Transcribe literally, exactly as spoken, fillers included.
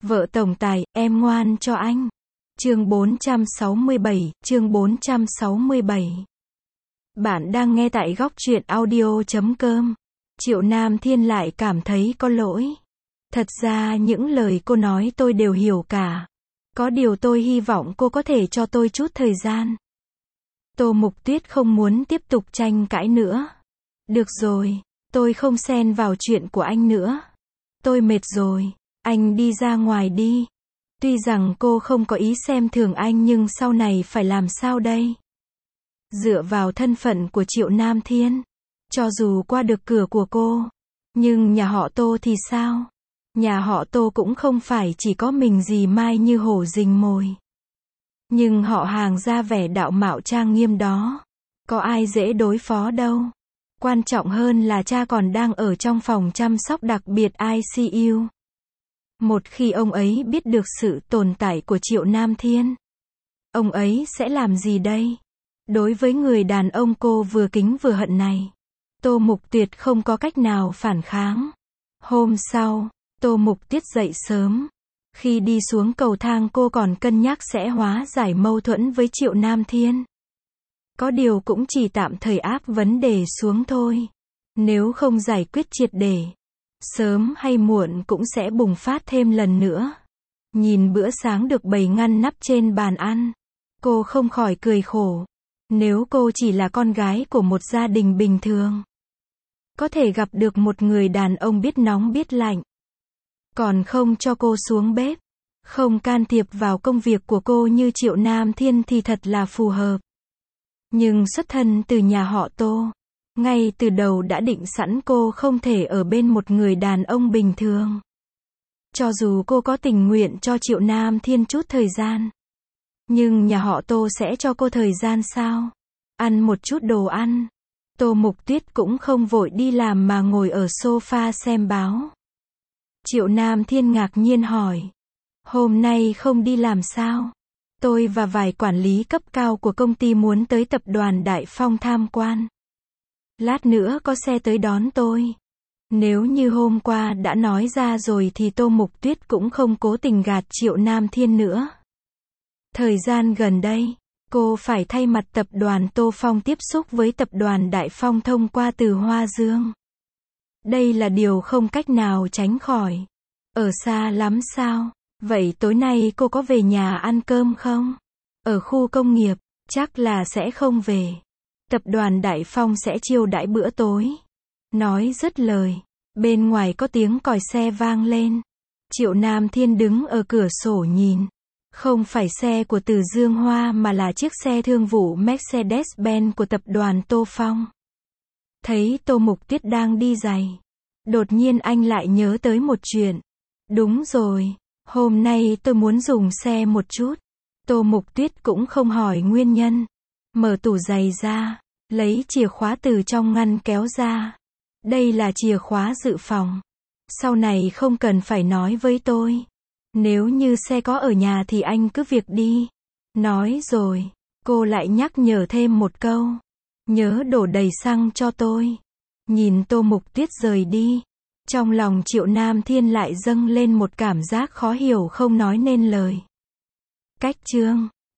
Vợ tổng tài, em ngoan cho anh. Chương bốn trăm sáu mươi bảy, chương bốn trăm sáu mươi bảy. Bạn đang nghe tại góc truyện audio chấm com. Triệu Nam Thiên lại cảm thấy có lỗi. Thật ra những lời cô nói tôi đều hiểu cả. Có điều tôi hy vọng cô có thể cho tôi chút thời gian. Tô Mục Tuyết không muốn tiếp tục tranh cãi nữa. Được rồi, tôi không xen vào chuyện của anh nữa. Tôi mệt rồi, anh đi ra ngoài đi. Tuy rằng cô không có ý xem thường anh nhưng sau này phải làm sao đây? Dựa vào thân phận của Triệu Nam Thiên, cho dù qua được cửa của cô, nhưng nhà họ Tô thì sao? Nhà họ Tô cũng không phải chỉ có mình dì Mai như hổ rình mồi. Nhưng họ hàng ra vẻ đạo mạo trang nghiêm đó, có ai dễ đối phó đâu. Quan trọng hơn là cha còn đang ở trong phòng chăm sóc đặc biệt i xê u. Một khi ông ấy biết được sự tồn tại của Triệu Nam Thiên, ông ấy sẽ làm gì đây? Đối với người đàn ông cô vừa kính vừa hận này, Tô Mục Tuyết không có cách nào phản kháng. Hôm sau, Tô Mục Tuyết dậy sớm. Khi đi xuống cầu thang cô còn cân nhắc sẽ hóa giải mâu thuẫn với Triệu Nam Thiên. Có điều cũng chỉ tạm thời áp vấn đề xuống thôi. Nếu không giải quyết triệt để, sớm hay muộn cũng sẽ bùng phát thêm lần nữa. Nhìn bữa sáng được bày ngăn nắp trên bàn ăn, cô không khỏi cười khổ. Nếu cô chỉ là con gái của một gia đình bình thường, có thể gặp được một người đàn ông biết nóng biết lạnh, còn không cho cô xuống bếp, không can thiệp vào công việc của cô như Triệu Nam Thiên thì thật là phù hợp. Nhưng xuất thân từ nhà họ Tô, ngay từ đầu đã định sẵn cô không thể ở bên một người đàn ông bình thường. Cho dù cô có tình nguyện cho Triệu Nam Thiên chút thời gian, nhưng nhà họ Tô sẽ cho cô thời gian sao? Ăn một chút đồ ăn. Tô Mục Tuyết cũng không vội đi làm mà ngồi ở sofa xem báo. Triệu Nam Thiên ngạc nhiên hỏi. Hôm nay không đi làm sao? Tôi và vài quản lý cấp cao của công ty muốn tới tập đoàn Đại Phong tham quan. Lát nữa có xe tới đón tôi. Nếu như hôm qua đã nói ra rồi thì Tô Mục Tuyết cũng không cố tình gạt Triệu Nam Thiên nữa. Thời gian gần đây, cô phải thay mặt tập đoàn Tô Phong tiếp xúc với tập đoàn Đại Phong thông qua từ Hoa Dương. Đây là điều không cách nào tránh khỏi. Ở xa lắm sao? Vậy tối nay cô có về nhà ăn cơm không? Ở khu công nghiệp, chắc là sẽ không về. Tập đoàn Đại Phong sẽ chiêu đãi bữa tối. Nói dứt lời, bên ngoài có tiếng còi xe vang lên. Triệu Nam Thiên đứng ở cửa sổ nhìn. Không phải xe của Từ Dương Hoa mà là chiếc xe thương vụ Mercedes-Benz của tập đoàn Tô Phong. Thấy Tô Mục Tuyết đang đi giày, đột nhiên anh lại nhớ tới một chuyện. Đúng rồi, hôm nay tôi muốn dùng xe một chút. Tô Mục Tuyết cũng không hỏi nguyên nhân. Mở tủ giày ra, lấy chìa khóa từ trong ngăn kéo ra. Đây là chìa khóa dự phòng. Sau này không cần phải nói với tôi. Nếu như xe có ở nhà thì anh cứ việc đi. Nói rồi, cô lại nhắc nhở thêm một câu. Nhớ đổ đầy xăng cho tôi. Nhìn Tô Mục Tuyết rời đi, trong lòng Triệu Nam Thiên lại dâng lên một cảm giác khó hiểu không nói nên lời. Cách chương